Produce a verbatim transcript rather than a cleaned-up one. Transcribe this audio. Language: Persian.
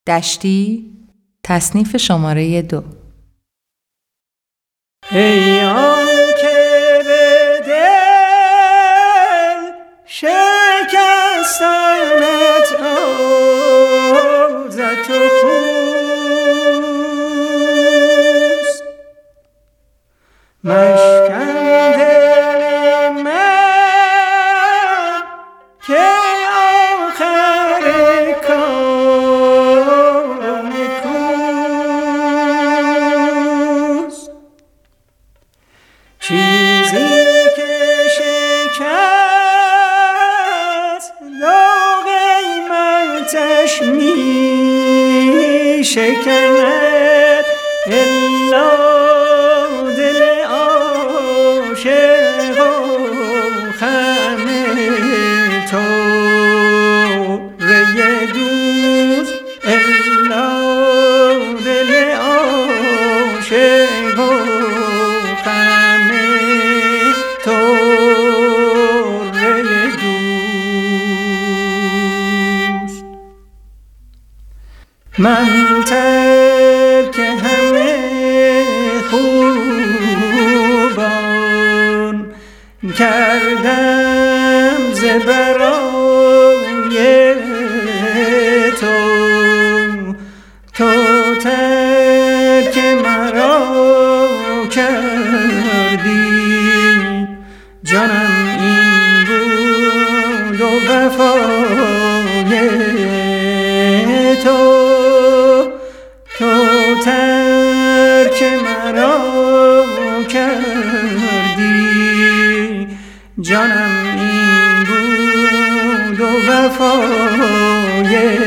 دشتی، تصنیف شماره دو. ای آن که به دل شکستنت عازت و خوست، مشکن دل من که آخر کار نکوست. چیزی که شکست داغ قیمتش می شکند، الا دل عاشق و خم تو ری دوست، الا دل عاشق و خم تو ری دوست. من ترک همه خوبان کردم ز برای تو، تو ترک مرا کردی، جانم این بود و وفای تو، تو ترک مرا کردی، جانم این بود و وفای